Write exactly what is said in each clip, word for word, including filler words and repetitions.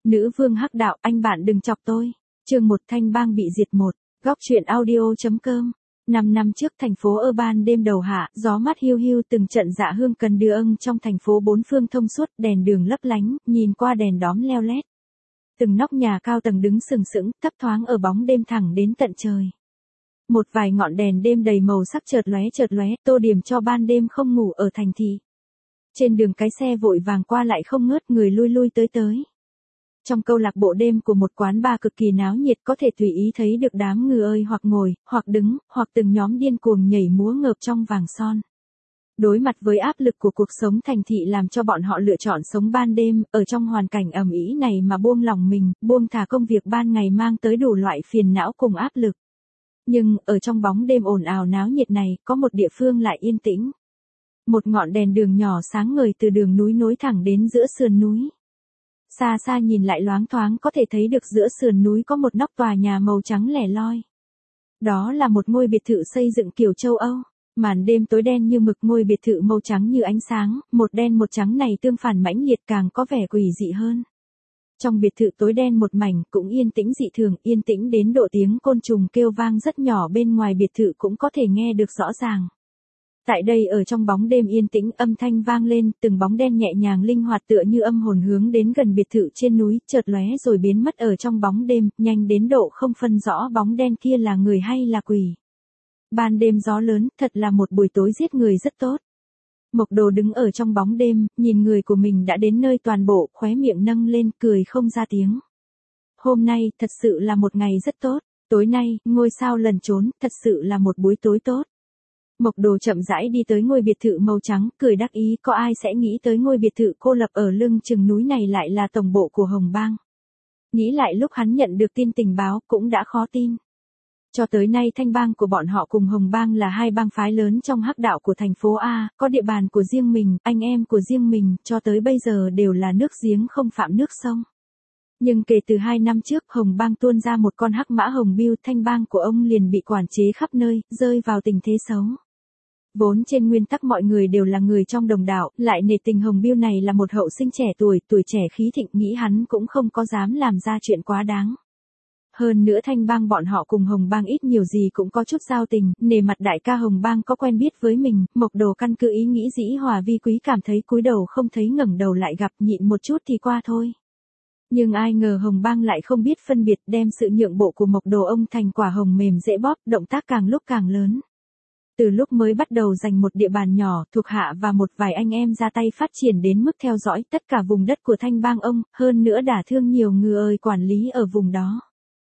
Nữ vương hắc đạo, anh bạn đừng chọc tôi. Chương một, Thanh Bang bị diệt một. Góc truyện audio.com. Năm năm trước thành phố ở ban đêm đầu hạ, gió mát hiu hiu, từng trận dạ hương cần đưa âng trong thành phố bốn phương thông suốt, đèn đường lấp lánh, nhìn qua đèn đóm leo lét. Từng nóc nhà cao tầng đứng sừng sững, thấp thoáng ở bóng đêm thẳng đến tận trời. Một vài ngọn đèn đêm đầy màu sắc chợt lóe chợt lóe, tô điểm cho ban đêm không ngủ ở thành thị. Trên đường cái xe vội vàng qua lại không ngớt, người lui lui tới tới. Trong câu lạc bộ đêm của một quán bar cực kỳ náo nhiệt, có thể tùy ý thấy được đám người ơi hoặc ngồi, hoặc đứng, hoặc từng nhóm điên cuồng nhảy múa ngợp trong vàng son. Đối mặt với áp lực của cuộc sống thành thị làm cho bọn họ lựa chọn sống ban đêm, ở trong hoàn cảnh ầm ĩ này mà buông lòng mình, buông thả công việc ban ngày mang tới đủ loại phiền não cùng áp lực. Nhưng, ở trong bóng đêm ồn ào náo nhiệt này, có một địa phương lại yên tĩnh. Một ngọn đèn đường nhỏ sáng ngời từ đường núi nối thẳng đến giữa sườn núi. Xa xa nhìn lại loáng thoáng có thể thấy được giữa sườn núi có một nóc tòa nhà màu trắng lẻ loi. Đó là một ngôi biệt thự xây dựng kiểu châu Âu. Màn đêm tối đen như mực, ngôi biệt thự màu trắng như ánh sáng, một đen một trắng này tương phản mãnh liệt càng có vẻ quỷ dị hơn. Trong biệt thự tối đen một mảnh cũng yên tĩnh dị thường, yên tĩnh đến độ tiếng côn trùng kêu vang rất nhỏ bên ngoài biệt thự cũng có thể nghe được rõ ràng. Tại đây ở trong bóng đêm yên tĩnh, âm thanh vang lên, từng bóng đen nhẹ nhàng linh hoạt tựa như âm hồn hướng đến gần biệt thự trên núi, chợt lóe rồi biến mất ở trong bóng đêm, nhanh đến độ không phân rõ bóng đen kia là người hay là quỷ. Ban đêm gió lớn, thật là một buổi tối giết người rất tốt. Mộc Đồ đứng ở trong bóng đêm, nhìn người của mình đã đến nơi toàn bộ, khóe miệng nâng lên, cười không ra tiếng. Hôm nay, thật sự là một ngày rất tốt. Tối nay, ngôi sao lẩn trốn, thật sự là một buổi tối tốt. Mộc Đồ chậm rãi đi tới ngôi biệt thự màu trắng, cười đắc ý, có ai sẽ nghĩ tới ngôi biệt thự cô lập ở lưng chừng núi này lại là tổng bộ của Hồng Bang. Nghĩ lại lúc hắn nhận được tin tình báo, cũng đã khó tin. Cho tới nay Thanh Bang của bọn họ cùng Hồng Bang là hai bang phái lớn trong hắc đạo của thành phố A, có địa bàn của riêng mình, anh em của riêng mình, cho tới bây giờ đều là nước giếng không phạm nước sông. Nhưng kể từ hai năm trước, Hồng Bang tuôn ra một con hắc mã Hồng Bưu, Thanh Bang của ông liền bị quản chế khắp nơi, rơi vào tình thế xấu. Vốn trên nguyên tắc mọi người đều là người trong đồng đạo, lại nể tình Hồng Bưu này là một hậu sinh trẻ tuổi, tuổi trẻ khí thịnh, nghĩ hắn cũng không có dám làm ra chuyện quá đáng. Hơn nữa Thanh Bang bọn họ cùng Hồng Bang ít nhiều gì cũng có chút giao tình, nể mặt đại ca Hồng Bang có quen biết với mình, Mộc Đồ căn cứ ý nghĩ dĩ hòa vi quý cảm thấy cúi đầu không thấy ngẩng đầu lại gặp, nhịn một chút thì qua thôi. Nhưng ai ngờ Hồng Bang lại không biết phân biệt, đem sự nhượng bộ của Mộc Đồ ông thành quả hồng mềm dễ bóp, động tác càng lúc càng lớn. Từ lúc mới bắt đầu giành một địa bàn nhỏ, thuộc hạ và một vài anh em ra tay phát triển đến mức theo dõi tất cả vùng đất của Thanh Bang ông, hơn nữa đả thương nhiều người ơi quản lý ở vùng đó.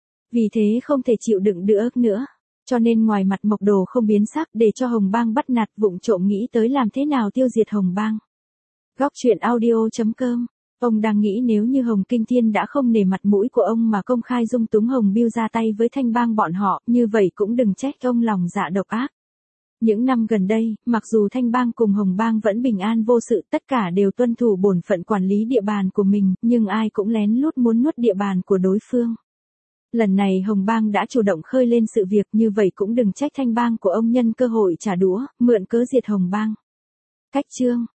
Vì thế không thể chịu đựng được nữa. Cho nên ngoài mặt Mộc Đồ không biến sắc để cho Hồng Bang bắt nạt, vụng trộm nghĩ tới làm thế nào tiêu diệt Hồng Bang. Góc truyện audio.com. Ông đang nghĩ nếu như Hồng Kinh Thiên đã không nể mặt mũi của ông mà công khai dung túng Hồng Bưu ra tay với Thanh Bang bọn họ, như vậy cũng đừng trách ông lòng dạ độc ác. Những năm gần đây, mặc dù Thanh Bang cùng Hồng Bang vẫn bình an vô sự, tất cả đều tuân thủ bổn phận quản lý địa bàn của mình, nhưng ai cũng lén lút muốn nuốt địa bàn của đối phương. Lần này Hồng Bang đã chủ động khơi lên sự việc, như vậy cũng đừng trách Thanh Bang của ông nhân cơ hội trả đũa, mượn cớ diệt Hồng Bang. Cách chương